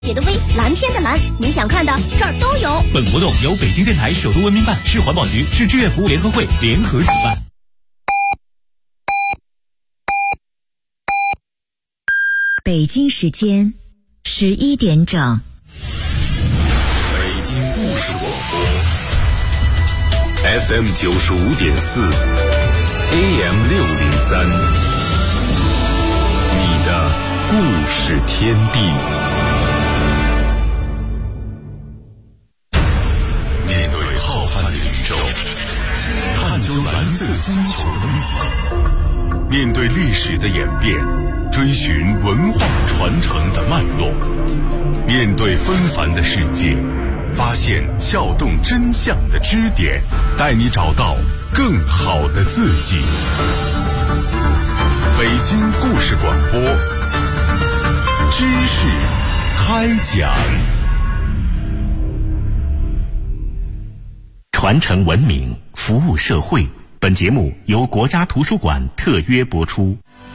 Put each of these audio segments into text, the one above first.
写的微，蓝天的蓝，你想看的这儿都有。 本活动由北京电台首都文明办、市环保局、市志愿服务联合会联合主办。 北京时间11点整。 北京故事广播 FM 95.4 AM 603，你的故事天地。面对浩瀚的宇宙，探究蓝色星球的密码，面对历史的演变，追寻文化传承的脉络，面对纷繁的世界，发现撬动真相的支点，带你找到更好的自己。北京故事广播，知识开讲。 传承文明，服务社会。本节目由国家图书馆特约播出。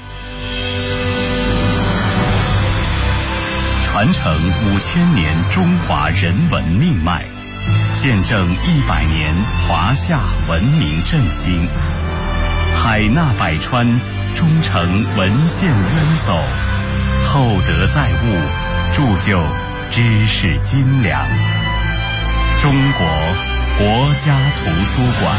传承5000年中华人文命脉，见证100年华夏文明振兴。海纳百川，忠诚文献渊薮，厚德载物，铸就知识斤两。中国国家图书馆。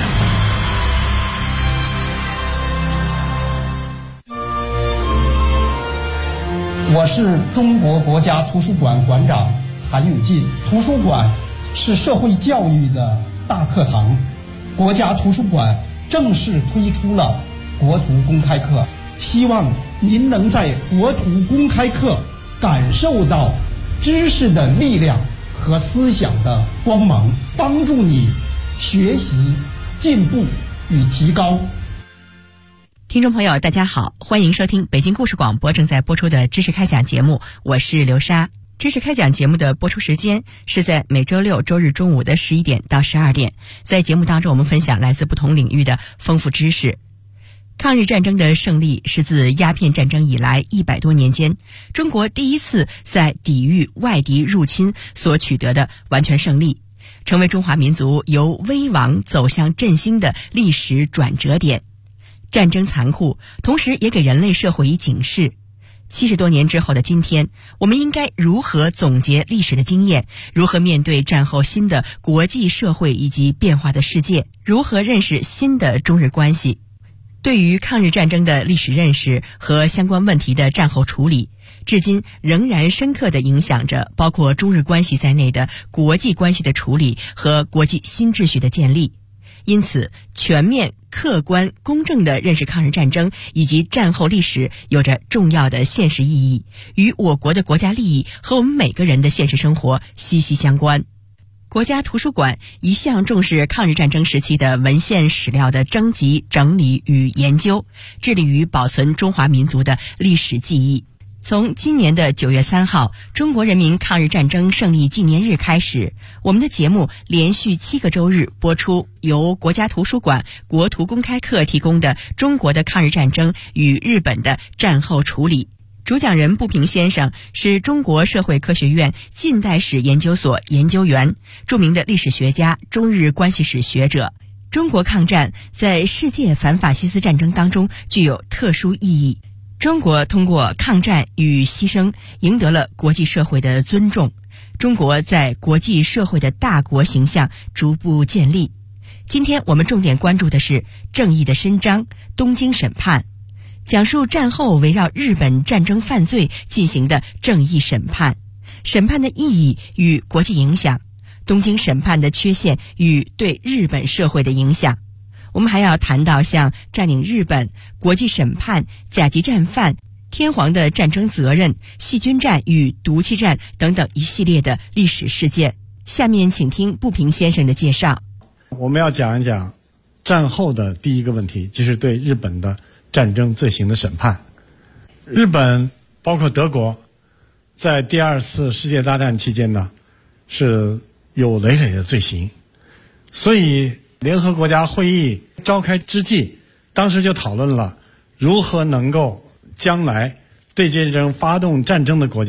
我是中国国家图书馆馆长韩永进。图书馆是社会教育的大课堂，国家图书馆正式推出了国图公开课，希望您能在国图公开课感受到知识的力量和思想的光芒，帮助你学习、进步与提高。 听众朋友大家好，欢迎收听北京故事广播正在播出的知识开讲节目，我是刘莎。知识开讲节目的播出时间是在每周六周日中午的11点到12点，在节目当中我们分享来自不同领域的丰富知识。抗日战争的胜利是自鸦片战争以来100多年间，中国第一次在抵御外敌入侵所取得的完全胜利，成为中华民族由危亡走向振兴的历史转折点。战争残酷，同时也给人类社会以警示。70多年之后的今天，我们应该如何总结历史的经验？如何面对战后新的国际社会以及变化的世界？如何认识新的中日关系？对于抗日战争的历史认识和相关问题的战后处理，至今仍然深刻地影响着包括中日关系在内的国际关系的处理和国际新秩序的建立。因此，全面、客观、公正地认识抗日战争以及战后历史有着重要的现实意义，与我国的国家利益和我们每个人的现实生活息息相关。国家图书馆一向重视抗日战争时期的文献史料的征集、整理与研究，致力于保存中华民族的历史记忆。从今年的9月3号中国人民抗日战争胜利纪念日开始，我们的节目连续7个周日播出由国家图书馆国图公开课提供的《中国的抗日战争与日本的战后处理》。主讲人步平先生是中国社会科学院近代史研究所研究员，著名的历史学家、中日关系史学者。中国抗战在世界反法西斯战争当中具有特殊意义。中国通过抗战与牺牲赢得了国际社会的尊重，中国在国际社会的大国形象逐步建立。今天我们重点关注的是正义的伸张，东京审判，讲述战后围绕日本战争犯罪进行的正义审判，审判的意义与国际影响，东京审判的缺陷与对日本社会的影响。我们还要谈到像占领日本、国际审判、甲级战犯、天皇的战争责任、细菌战与毒气战等等一系列的历史事件。下面请听步平先生的介绍。 我们要讲一讲战后的第一个问题，就是对日本的战争罪行的审判。日本包括德国在第2次世界大战期间呢，是有累累的罪行，所以联合国家会议召开之际，当时就讨论了如何能够将来对这种发动战争的国家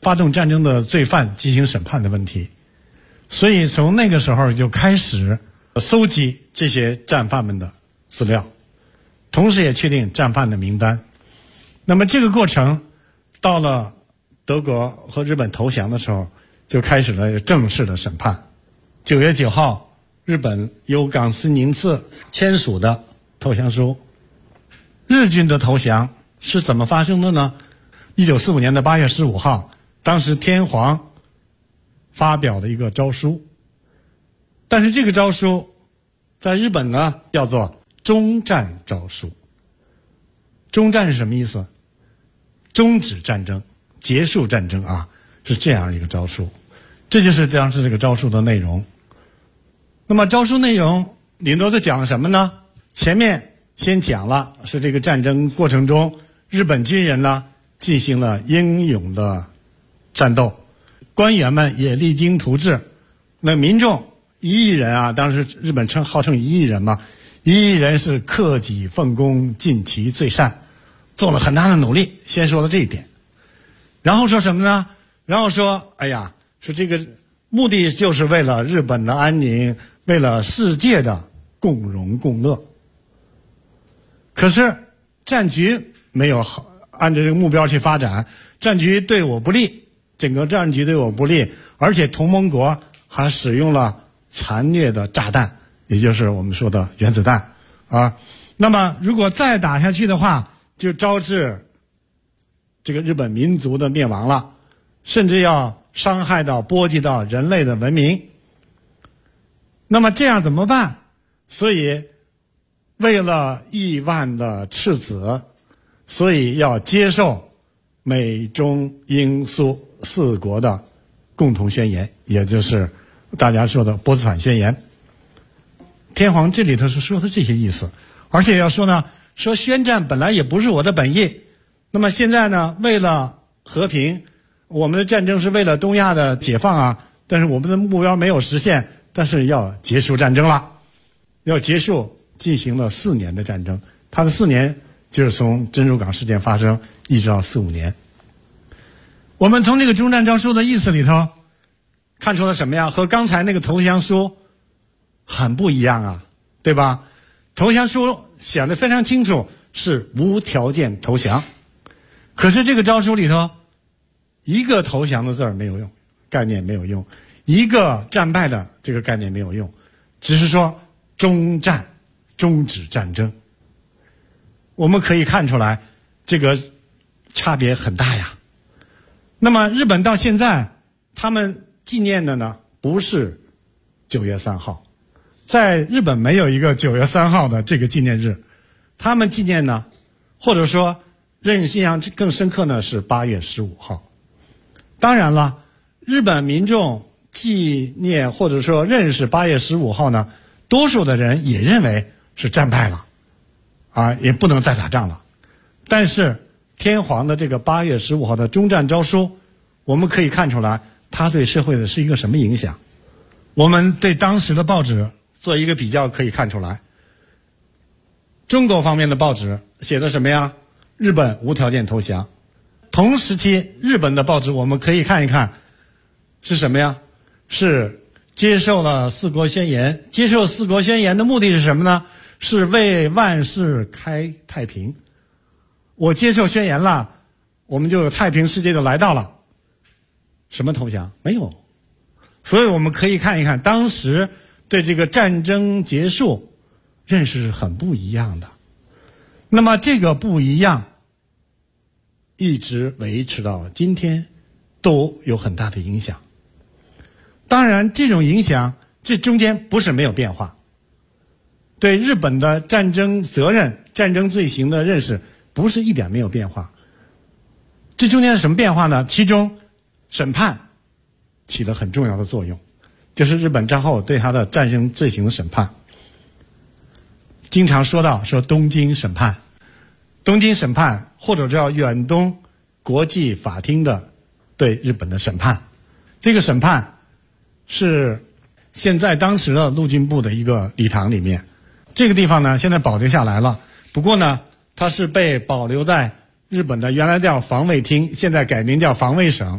发动战争的罪犯进行审判的问题。所以从那个时候就开始搜集这些战犯们的资料，同时也确定战犯的名单。那么这个过程到了德国和日本投降的时候，就开始了正式的审判。9月9号，日本由冈村宁次签署的投降书。日军的投降是怎么发生的呢？1945年的8月15号，当时天皇发表了一个诏书，但是这个诏书在日本呢叫做终战诏书。终战是什么意思？终止战争，结束战争啊，是这样一个诏书。这就是当时这个诏书的内容。那么诏书内容里头都讲了什么呢？前面先讲了是这个战争过程中日本军人呢进行了英勇的战斗，官员们也励精图治，那民众1亿人啊，当时日本号称1亿人嘛，1亿人是克己奉公，尽其最善，做了很大的努力。先说了这一点，然后说什么呢？然后说说这个目的就是为了日本的安宁，为了世界的共荣共乐。可是战局没有按照这个目标去发展，战局对我不利，整个战局对我不利，而且同盟国还使用了残虐的炸弹，也就是我们说的原子弹啊。那么如果再打下去的话，就招致这个日本民族的灭亡了，甚至要伤害到波及到人类的文明。那么这样怎么办？所以为了亿万的赤子，所以要接受美中英苏4国的共同宣言，也就是大家说的波茨坦宣言。天皇这里头是说的这些意思，而且要说呢，说宣战本来也不是我的本意，那么现在呢，为了和平，我们的战争是为了东亚的解放啊，但是我们的目标没有实现，但是要结束战争了，要结束进行了4年的战争。它的4年就是从珍珠港事件发生一直到45年。我们从这个终战诏书的意思里头看出了什么呀？和刚才那个投降书很不一样啊，对吧？投降书写得非常清楚，是无条件投降。可是这个诏书里头一个投降的字儿没有用，概念没有用，一个战败的这个概念没有用，只是说终战，终止战争。我们可以看出来这个差别很大呀。那么日本到现在他们纪念的呢不是9月3号，在日本没有一个9月3号的这个纪念日，他们纪念呢，或者说印象更深刻呢是8月15号。当然了，日本民众纪念或者说认识8月15号呢，多数的人也认为是战败了啊，也不能再打仗了。但是天皇的这个8月15号的终战诏书，我们可以看出来它对社会的是一个什么影响。我们对当时的报纸做一个比较，可以看出来中国方面的报纸写的什么呀？日本无条件投降。同时期日本的报纸我们可以看一看是什么呀？是接受了4国宣言。接受4国宣言的目的是什么呢？是为万世开太平。我接受宣言了，我们就有太平世界就来到了。什么投降？没有。所以我们可以看一看当时对这个战争结束认识是很不一样的。那么这个不一样一直维持到今天都有很大的影响。当然这种影响这中间不是没有变化，对日本的战争责任、战争罪行的认识不是一点没有变化。这中间是什么变化呢？其中审判起了很重要的作用，就是日本战后对他的战争罪行的审判。经常说东京审判，东京审判或者叫远东国际法庭的对日本的审判。这个审判是现在当时的陆军部的一个礼堂里面，这个地方呢现在保留下来了，不过呢它是被保留在日本的原来叫防卫厅，现在改名叫防卫省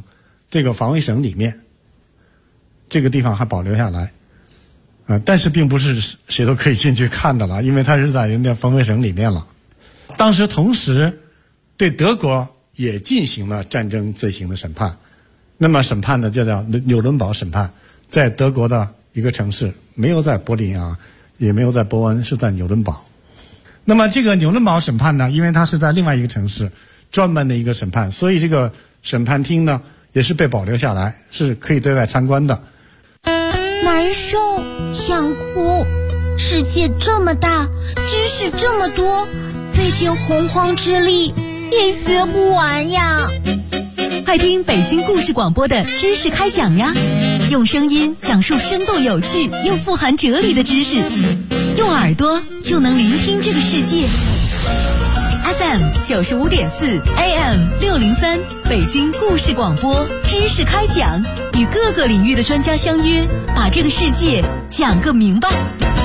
这个防卫省里面，这个地方还保留下来但是并不是谁都可以进去看的了，因为它是在人家防卫省里面了。当时同时对德国也进行了战争罪行的审判，那么审判呢就叫纽伦堡审判，在德国的一个城市，没有在柏林也没有在伯恩，是在纽伦堡。那么这个纽伦堡审判呢，因为它是在另外一个城市专门的一个审判，所以这个审判厅呢也是被保留下来，是可以对外参观的。 难受，想哭。世界这么大，知识这么多，费尽洪荒之力也学不完呀。 快听北京故事广播的知识开讲呀，用声音讲述生动有趣又富含哲理的知识，用耳朵就能聆听这个世界。FM 95.4 AM 603，北京故事广播知识开讲，与各个领域的专家相约，把这个世界讲个明白。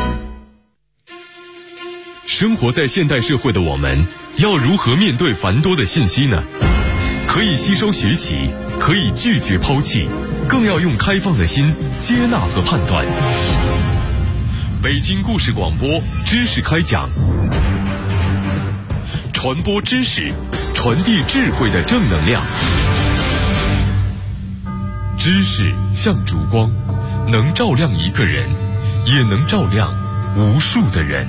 生活在现代社会的我们，要如何面对繁多的信息呢？可以吸收学习，可以拒绝抛弃，更要用开放的心接纳和判断。北京故事广播知识开讲，传播知识，传递智慧的正能量。知识像烛光，能照亮一个人，也能照亮无数的人。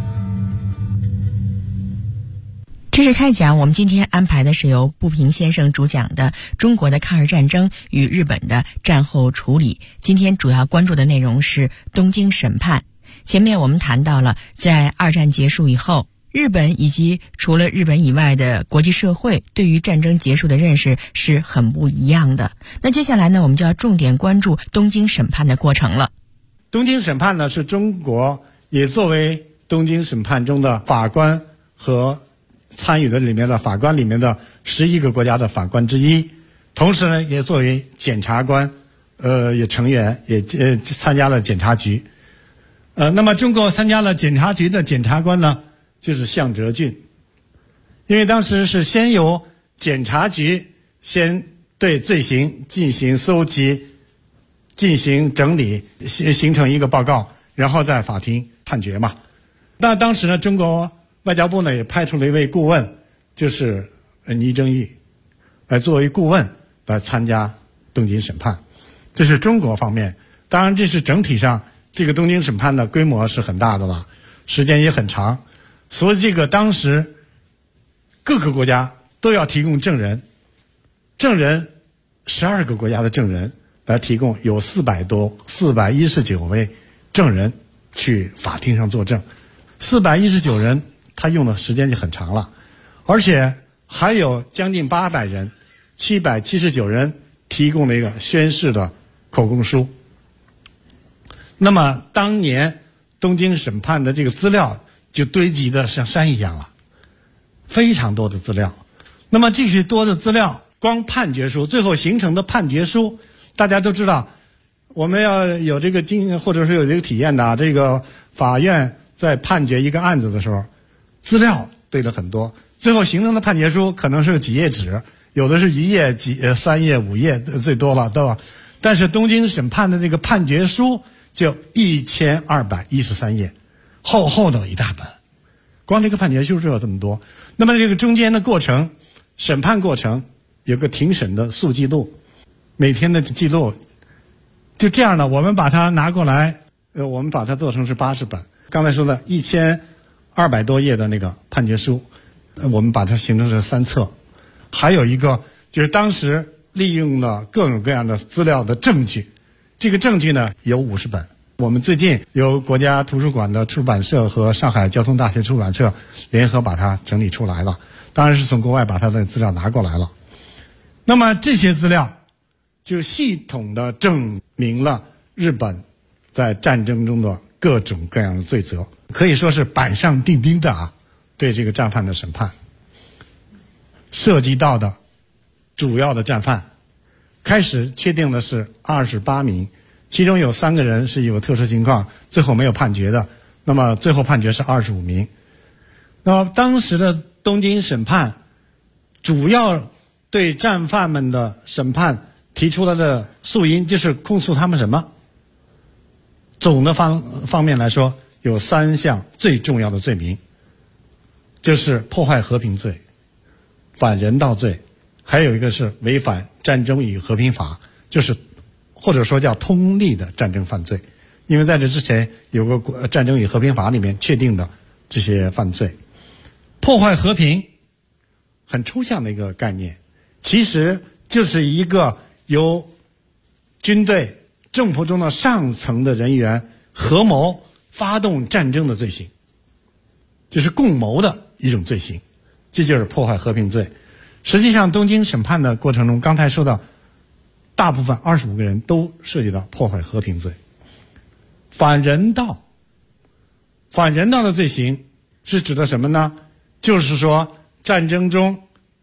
知识开讲，我们今天安排的是由步平先生主讲的中国的抗日战争与日本的战后处理。今天主要关注的内容是东京审判。前面我们谈到了在二战结束以后，日本以及除了日本以外的国际社会对于战争结束的认识是很不一样的。那接下来呢，我们就要重点关注东京审判的过程了。 东京审判呢，是中国也作为东京审判中的法官和参与的里面的法官里面的11个国家的法官之一，同时呢也作为检察官也成员，也参加了检察局。那么中国参加了检察局的检察官呢，就是向哲俊。因为当时是先由检察局先对罪行进行搜集，进行整理，形成一个报告，然后在法庭判决嘛。那当时呢，中国外交部呢也派出了一位顾问，就是倪正玉，来作为顾问来参加东京审判。这是中国方面。当然这是整体上这个东京审判的规模是很大的了，时间也很长，所以这个当时各个国家都要提供证人12个国家的证人来提供，有419位证人去法庭上作证。419人他用的时间就很长了，而且还有将近800人779人提供了一个宣誓的口供书。那么当年东京审判的这个资料就堆积的像山一样了，非常多的资料。那么这些多的资料，光判决书最后形成的判决书，大家都知道，我们要有这个经验或者是有这个体验的这个法院在判决一个案子的时候，资料堆了很多，最后形成的判决书可能是几页纸，有的是1页、3页、5页最多了，对吧？但是东京审判的这个判决书就1213页，厚厚的一大本，光这个判决书就有这么多。那么这个中间的过程，审判过程有个庭审的速记录，每天的记录，就这样的，我们把它拿过来，我们把它做成是80本。刚才说的1200多页的那个判决书，我们把它形成是3册。还有一个就是当时利用了各种各样的资料的证据，这个证据呢有50本。我们最近由国家图书馆的出版社和上海交通大学出版社联合把它整理出来了，当然是从国外把它的资料拿过来了。那么这些资料就系统的证明了日本在战争中的各种各样的罪责，可以说是板上钉钉的对这个战犯的审判。涉及到的主要的战犯，开始确定的是28名，其中有3个人是有特殊情况，最后没有判决的，那么最后判决是25名。那么当时的东京审判主要对战犯们的审判提出来的诉因就是控诉他们什么？总的方面来说，有3项最重要的罪名，就是破坏和平罪、反人道罪，还有一个是违反战争与和平法，就是或者说叫通例的战争犯罪。因为在这之前有个战争与和平法里面确定的这些犯罪。破坏和平很抽象的一个概念，其实就是一个由军队政府中的上层的人员合谋发动战争的罪行，就是共谋的一种罪行，这就是破坏和平罪。实际上东京审判的过程中，刚才说到大部分25个人都涉及到破坏和平罪。反人道的罪行是指的什么呢？就是说战争中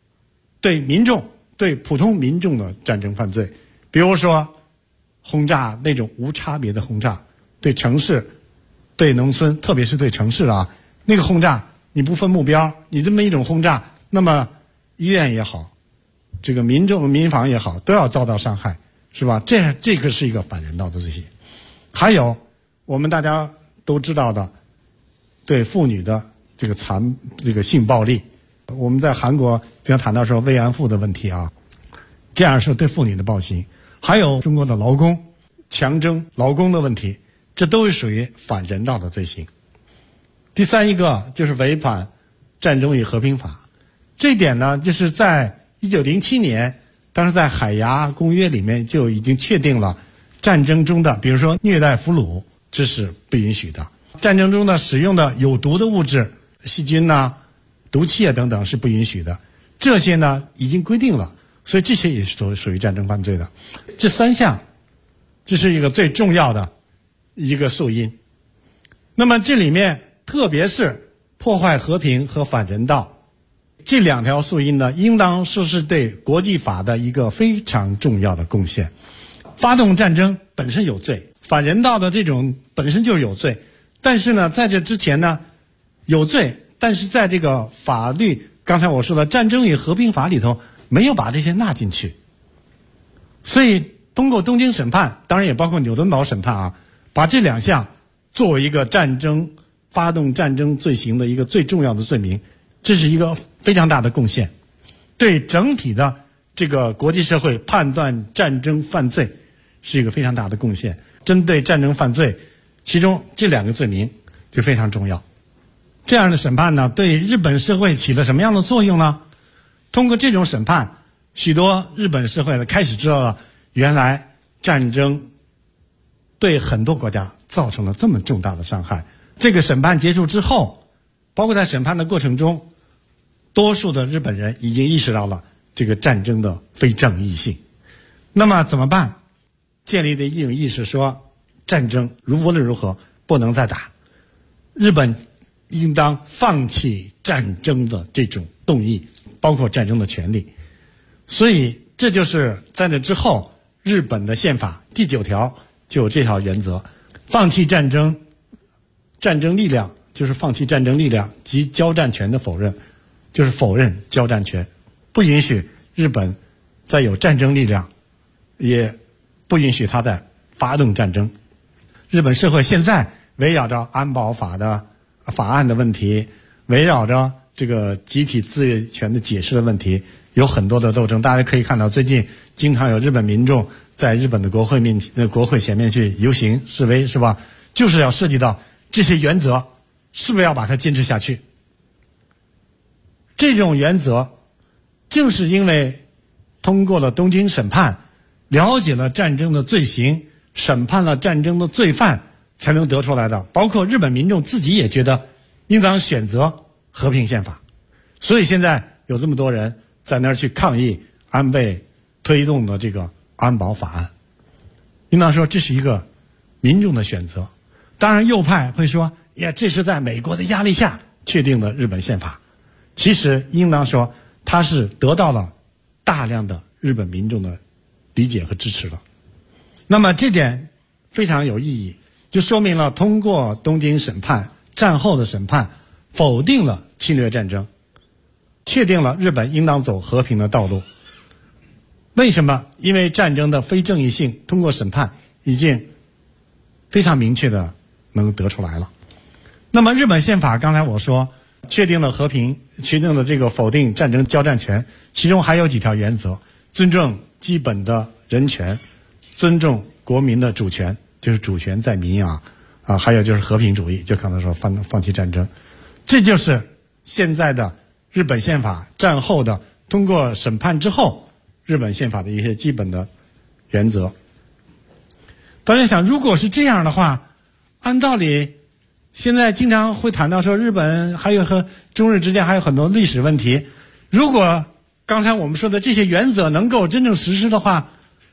对普通民众的战争犯罪，比如说轰炸那种无差别的轰炸，对城市、对农村，特别是对城市啊，那个轰炸你不分目标，你这么一种轰炸，那么医院也好，这个民房也好，都要遭到伤害，是吧？这个是一个反人道的罪行。还有我们大家都知道的，对妇女的这个性暴力，我们在韩国经常谈到说慰安妇的问题啊，这样是对妇女的暴行。还有中国的劳工强征劳工的问题，这都是属于反人道的罪行。第三一个就是违反战争与和平法，这一点呢，就是在1907年，当时在海牙公约里面就已经确定了，战争中的比如说虐待俘虏，这是不允许的；战争中的使用的有毒的物质，细菌啊、毒气啊等等是不允许的。这些呢已经规定了，所以这些也是属于战争犯罪的。这3项，这是一个最重要的一个诉因。那么这里面特别是破坏和平和反人道这2条诉因呢，应当说是对国际法的一个非常重要的贡献。发动战争本身有罪，反人道的这种本身就有罪，但是呢，在这之前呢，有罪，但是在这个法律，刚才我说的战争与和平法里头没有把这些纳进去。所以通过东京审判，当然也包括纽顿堡审判啊，把这2项作为一个发动战争罪行的一个最重要的罪名，这是一个非常大的贡献，对整体的这个国际社会判断战争犯罪是一个非常大的贡献。针对战争犯罪，其中这2个罪名就非常重要。这样的审判呢，对日本社会起了什么样的作用呢？通过这种审判，许多日本社会开始知道了，原来战争对很多国家造成了这么重大的伤害。这个审判结束之后，包括在审判的过程中，多数的日本人已经意识到了这个战争的非正义性。那么怎么办？建立的一种意识说，战争无论如何不能再打，日本应当放弃战争的这种动议，包括战争的权利。所以这就是在这之后，日本的宪法第9条就有这条原则：放弃战争力量，就是放弃战争力量及交战权的否认，就是否认交战权，不允许日本再有战争力量，也不允许他再发动战争。日本社会现在围绕着安保法的法案的问题，围绕着这个集体自卫权的解释的问题，有很多的斗争。大家可以看到，最近经常有日本民众在日本的国会前面去游行示威，是吧？就是要涉及到这些原则是不是要把它坚持下去。这种原则正是因为通过了东京审判，了解了战争的罪行，审判了战争的罪犯，才能得出来的。包括日本民众自己也觉得应当选择和平宪法，所以现在有这么多人在那儿去抗议安倍推动的这个安保法案。应当说这是一个民众的选择。当然右派会说，呀，这是在美国的压力下确定的日本宪法。其实应当说它是得到了大量的日本民众的理解和支持的。那么这点非常有意义，就说明了通过东京审判，战后的审判否定了侵略战争，确定了日本应当走和平的道路。 为什么？因为战争的非正义性通过审判已经非常明确的能得出来了。那么日本宪法刚才我说确定了和平，确定了这个否定战争交战权，其中还有几条原则：尊重基本的人权，尊重国民的主权，就是主权在民还有就是和平主义，就刚才说放弃战争。这就是现在的日本宪法战后的通过审判之后日本宪法的一些基本的原则。大家想，如果是这样的话，按道理现在经常会谈到说日本还有和中日之间还有很多历史问题，如果刚才我们说的这些原则能够真正实施的话，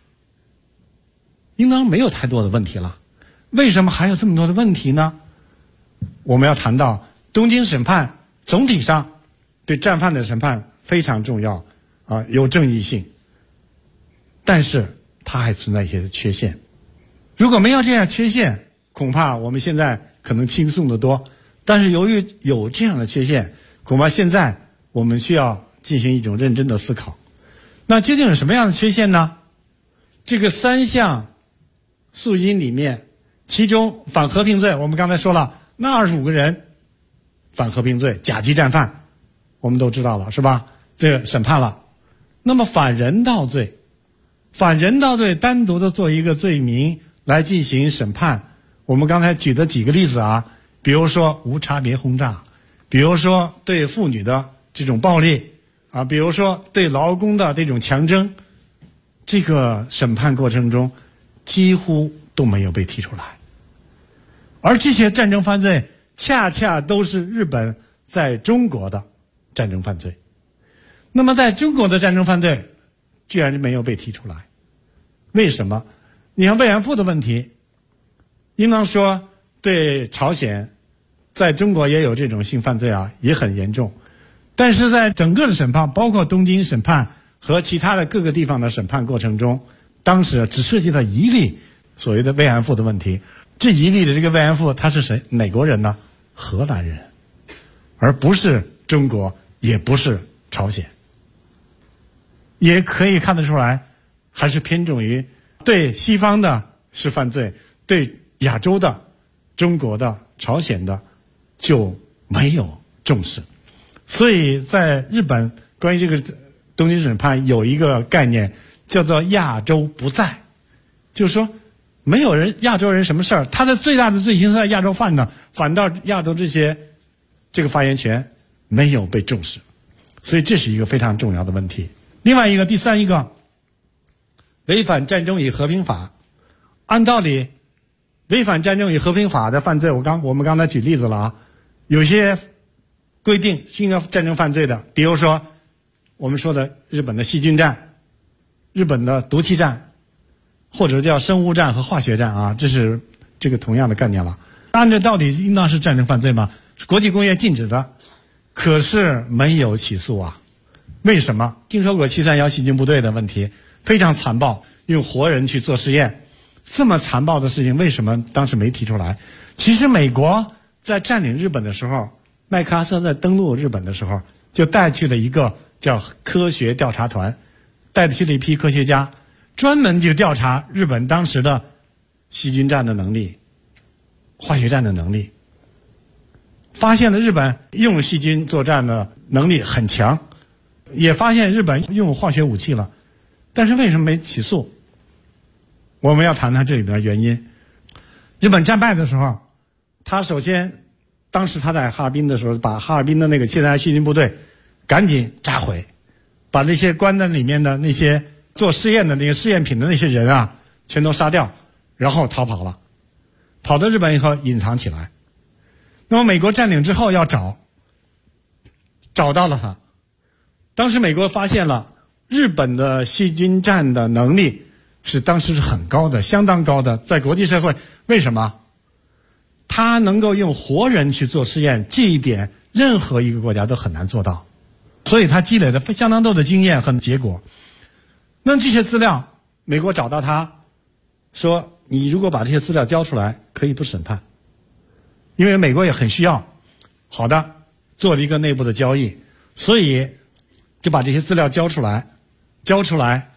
应当没有太多的问题了。为什么还有这么多的问题呢？我们要谈到东京审判总体上对战犯的审判非常重要有正义性，但是它还存在一些缺陷。如果没有这样缺陷，恐怕我们现在可能轻松得多。但是由于有这样的缺陷，恐怕现在我们需要进行一种认真的思考。那究竟是什么样的缺陷呢？这个3项诉因里面，其中反和平罪，我们刚才说了，那25个人反和平罪甲级战犯，我们都知道了是吧？这个审判了。那么反人道罪单独的做一个罪名来进行审判，我们刚才举的几个例子比如说无差别轰炸，比如说对妇女的这种暴力比如说对劳工的这种强征，这个审判过程中几乎都没有被提出来。而这些战争犯罪恰恰都是日本在中国的战争犯罪。那么在中国的战争犯罪居然没有被提出来，为什么？你看慰安妇的问题，应当说对朝鲜在中国也有这种性犯罪也很严重，但是在整个的审判，包括东京审判和其他的各个地方的审判过程中，当时只涉及到一例所谓的慰安妇的问题。这一例的这个慰安妇他是谁？哪国人呢？荷兰人，而不是中国，也不是朝鲜。也可以看得出来，还是偏重于对西方的是犯罪，对亚洲的、中国的、朝鲜的就没有重视。所以在日本关于这个东京审判有一个概念叫做亚洲不在，就是说没有人亚洲人什么事儿，他的最大的罪行在亚洲犯呢，反倒亚洲这个发言权没有被重视，所以这是一个非常重要的问题。另外一个，第三一个，违反战争与和平法。按道理，违反战争与和平法的犯罪，我们刚才举例子了有些规定是应该战争犯罪的，比如说我们说的日本的细菌战、日本的毒气战，或者叫生物战和化学战这是这个同样的概念了。按照道理应当是战争犯罪吗？是国际公约禁止的，可是没有起诉为什么？听说过731细菌部队的问题，非常残暴，用活人去做实验，这么残暴的事情为什么当时没提出来？其实美国在占领日本的时候，麦克阿瑟在登陆日本的时候，就带去了一个叫科学调查团，带去了一批科学家，专门就调查日本当时的细菌战的能力、化学战的能力，发现了日本用细菌作战的能力很强，也发现日本用化学武器了，但是为什么没起诉？我们要谈谈这里边的原因。日本战败的时候，他首先当时他在哈尔滨的时候，把哈尔滨的那个731细菌部队赶紧炸毁，把那些关在里面的那些做试验的那个试验品的那些人全都杀掉，然后逃跑了，跑到日本以后隐藏起来。那么美国占领之后要找到了他，当时美国发现了日本的细菌战的能力是当时是很高的，相当高的，在国际社会。为什么？他能够用活人去做试验，这一点任何一个国家都很难做到，所以他积累了相当多的经验和结果。那这些资料美国找到他说，你如果把这些资料交出来可以不审判，因为美国也很需要。好的，做了一个内部的交易，所以就把这些资料交出来，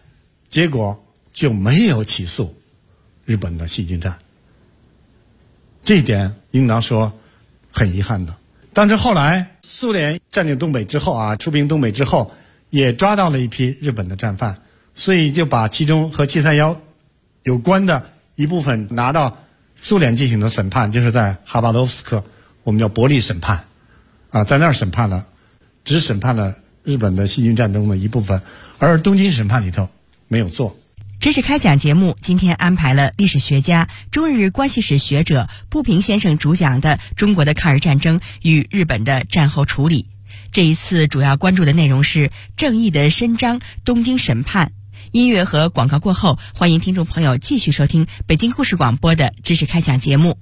结果就没有起诉日本的细菌战。这一点应当说很遗憾的。但是后来苏联占领东北之后啊，出兵东北之后，也抓到了一批日本的战犯，所以就把其中和731有关的一部分拿到苏联进行的审判，就是在哈巴罗夫斯克，我们叫伯利审判啊，在那儿审判了，只审判了日本的细菌战中的一部分，而东京审判里头没有做。 知识开讲节目今天安排了历史学家、中日关系史学者步平先生主讲的中国的抗日战争与日本的战后处理。这一次主要关注的内容是正义的伸张、东京审判。音乐和广告过后，欢迎听众朋友继续收听北京故事广播的知识开讲节目。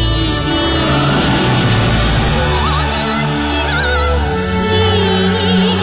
我的乡亲。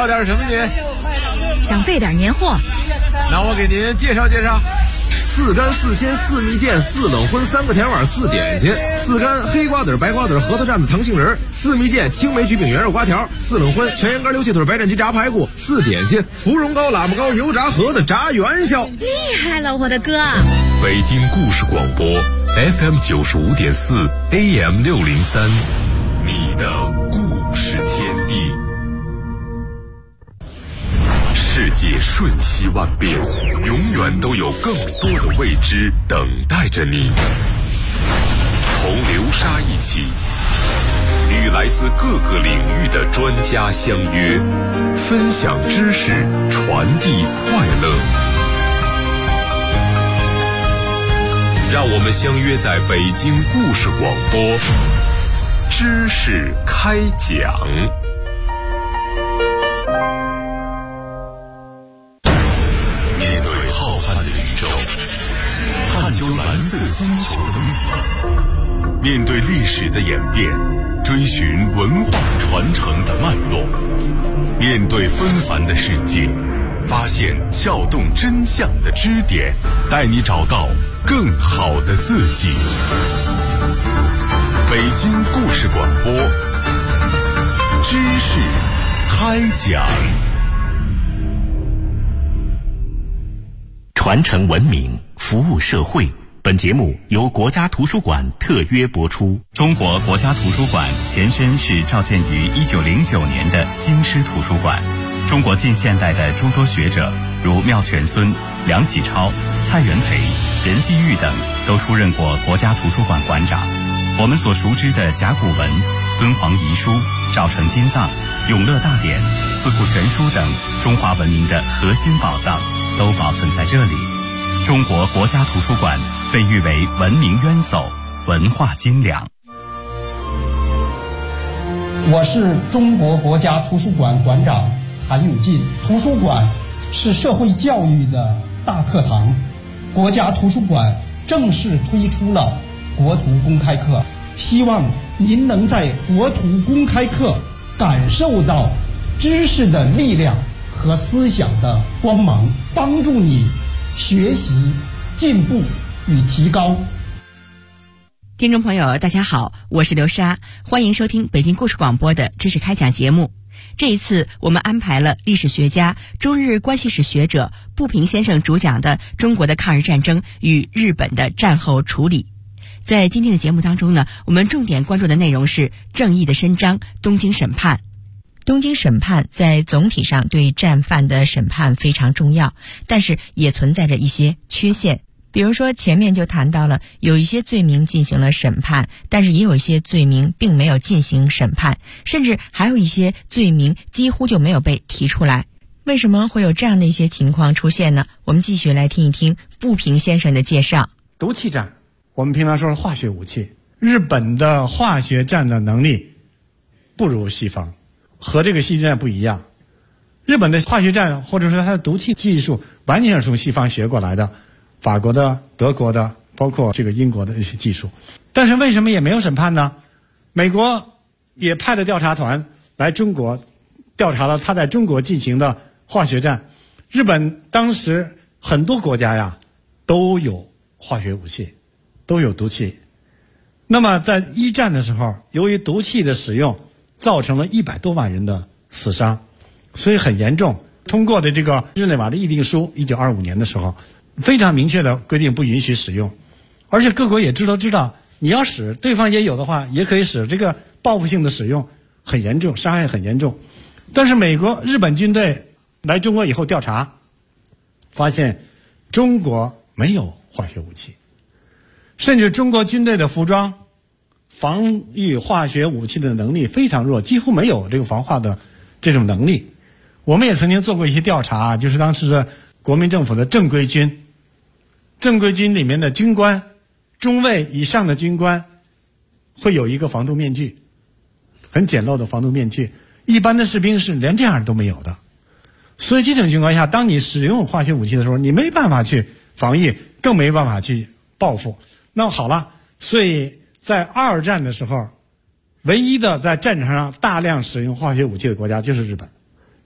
要点什么您？ 想备点年货。 那我给您介绍介绍。 4干4鲜4蜜饯4冷荤3个甜碗4点心，4干黑瓜子白瓜子核桃蘸子糖杏仁，4蜜饯青梅焗饼圆肉瓜条，4冷荤全羊肝溜气腿白斩鸡炸排骨，4点心芙蓉糕喇嘛糕油炸盒子炸元宵。 厉害了，我的哥！ 北京故事广播 FM 95.4 AM 603，你的故事天地。世界瞬息万变，永远都有更多的未知等待着你。同流沙一起，与来自各个领域的专家相约，分享知识，传递快乐。让我们相约在北京故事广播，知识开讲。面对浩瀚的宇宙，探究蓝色星球的秘密，面对历史的演变，追寻文化传承的脉络，面对纷繁的世界，发现撬动真相的支点，带你找到更好的自己。北京故事广播，知识开讲。 传承文明，服务社会。本节目由国家图书馆特约播出。 中国国家图书馆前身是召建于1909年的京师图书馆。中国近现代的诸多学者，如妙泉孙、梁启超、蔡元培、任继玉等，都出任过国家图书馆馆长。我们所熟知的甲骨文、敦煌遗书、赵城金藏、永乐大典、四库全书等中华文明的核心宝藏，都保存在这里。中国国家图书馆被誉为文明渊薮、文化精良。 我是中国国家图书馆馆长韩永进。图书馆是社会教育的大课堂，国家图书馆正式推出了国图公开课，希望您能在国图公开课感受到知识的力量和思想的光芒，帮助你学习、进步与提高。 听众朋友大家好，我是刘莎，欢迎收听北京故事广播的知识开讲节目。这一次我们安排了历史学家、中日关系史学者步平先生主讲的中国的抗日战争与日本的战后处理。在今天的节目当中呢，我们重点关注的内容是正义的伸张，东京审判。东京审判在总体上对战犯的审判非常重要，但是也存在着一些缺陷。比如说前面就谈到了有一些罪名进行了审判，但是也有一些罪名并没有进行审判，甚至还有一些罪名几乎就没有被提出来。为什么会有这样的一些情况出现呢？我们继续来听一听步平先生的介绍。 毒气战，我们平常说是化学武器，日本的化学战的能力不如西方，和这个细菌战不一样。日本的化学战或者说它的毒气技术完全是从西方学过来的，法国的、德国的，包括这个英国的这些技术。但是为什么也没有审判呢？美国也派了调查团来中国调查了他在中国进行的化学战。日本当时很多国家呀都有化学武器，都有毒气。那么在一战的时候，由于毒气的使用造成了100多万人的死伤，所以很严重。通过的这个日内瓦的议定书1925年的时候非常明确的规定不允许使用，而且各国也知道你要使，对方也有的话也可以使，这个报复性的使用很严重，伤害很严重。但是日本军队来中国以后调查，发现中国没有化学武器，甚至中国军队的服装防御化学武器的能力非常弱，几乎没有这个防化的这种能力。我们也曾经做过一些调查，就是当时的国民政府的正规军里面的军官，中尉以上的军官会有一个防毒面具，很简陋的防毒面具，一般的士兵是连这样都没有的。所以这种情况下，当你使用化学武器的时候，你没办法去防御，更没办法去报复。那么好了，所以在二战的时候，唯一的在战场上大量使用化学武器的国家就是日本。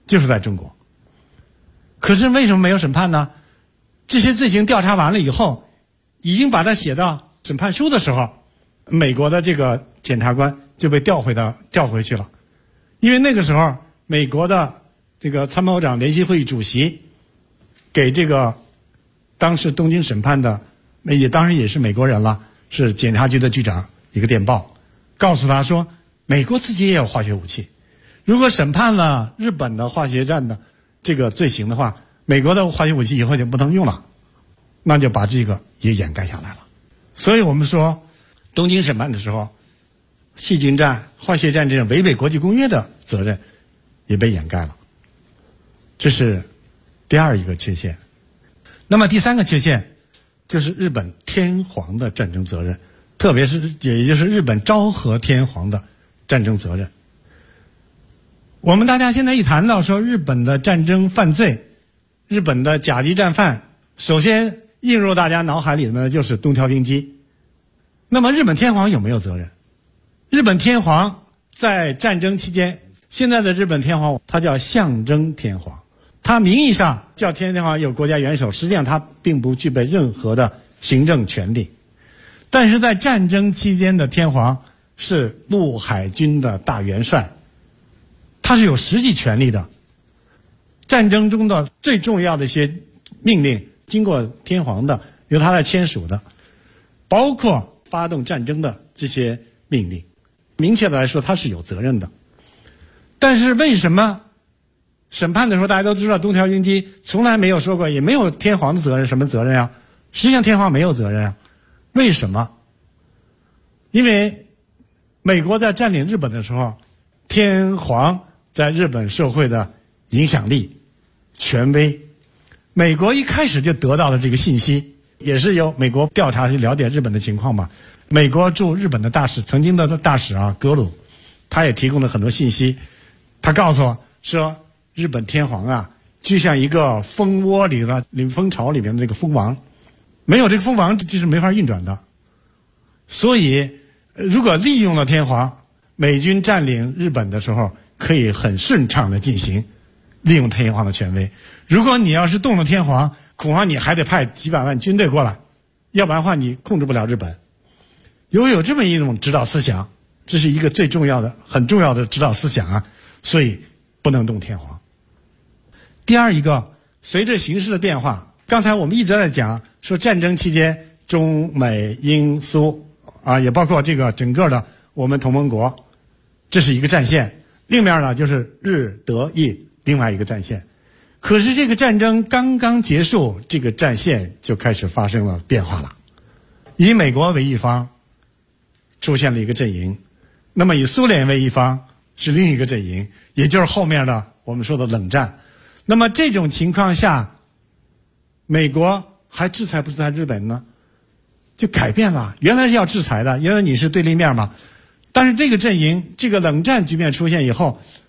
就是在中国。可是为什么没有审判呢？这些罪行调查完了以后，已经把它写到审判书的时候，美国的这个检察官就被调回去了。因为那个时候美国的这个参谋长联席会议主席给这个当时东京审判的当时也是美国人了，是检察局的局长一个电报，告诉他说美国自己也有化学武器，如果审判了日本的化学战的这个罪行的话，美国的化学武器以后就不能用了，那就把这个也掩盖下来了。所以我们说东京审判的时候，细菌战、化学战这种违背国际公约的责任也被掩盖了，这是第二一个缺陷。那么第三个缺陷就是日本天皇的战争责任，特别是也就是日本昭和天皇的战争责任。我们大家现在一谈到说日本的战争犯罪，日本的甲级战犯，首先映入大家脑海里的就是东条英机。那么日本天皇有没有责任？日本天皇在战争期间，现在的日本天皇他叫象征天皇，他名义上叫天皇，有国家元首，实际上他并不具备任何的行政权力。但是在战争期间的天皇是陆海军的大元帅，他是有实际权力的。战争中的最重要的一些命令经过天皇的，由他来签署的，包括发动战争的这些命令，明确的来说他是有责任的。但是为什么审判的时候大家都知道东条英机从来没有说过，也没有天皇的责任，什么责任啊？实际上天皇没有责任啊。为什么？因为美国在占领日本的时候，天皇在日本社会的影响力、权威，美国一开始就得到了这个信息，也是由美国调查去了解日本的情况嘛。美国驻日本的大使，曾经的大使格鲁，他也提供了很多信息。他告诉我说，日本天皇就像一个蜂窝里的蜂巢里面的这个蜂王，没有这个蜂王就是没法运转的。所以如果利用了天皇，美军占领日本的时候可以很顺畅的进行，利用天皇的权威。如果你要是动了天皇，恐怕你还得派几百万军队过来，要不然的话你控制不了日本。有这么一种指导思想，这是一个最重要的、很重要的指导思想所以不能动天皇。第二一个，随着形势的变化，刚才我们一直在讲说战争期间中美英苏也包括这个整个的我们同盟国，这是一个战线。另面呢就是日德意另外一个战线。可是这个战争刚刚结束，这个战线就开始发生了变化了。以美国为一方出现了一个阵营，那么以苏联为一方是另一个阵营，也就是后面的我们说的冷战。那么这种情况下，美国还制裁不制裁日本呢？就改变了，原来是要制裁的，原来你是对立面嘛。但是这个阵营，这个冷战局面出现以后，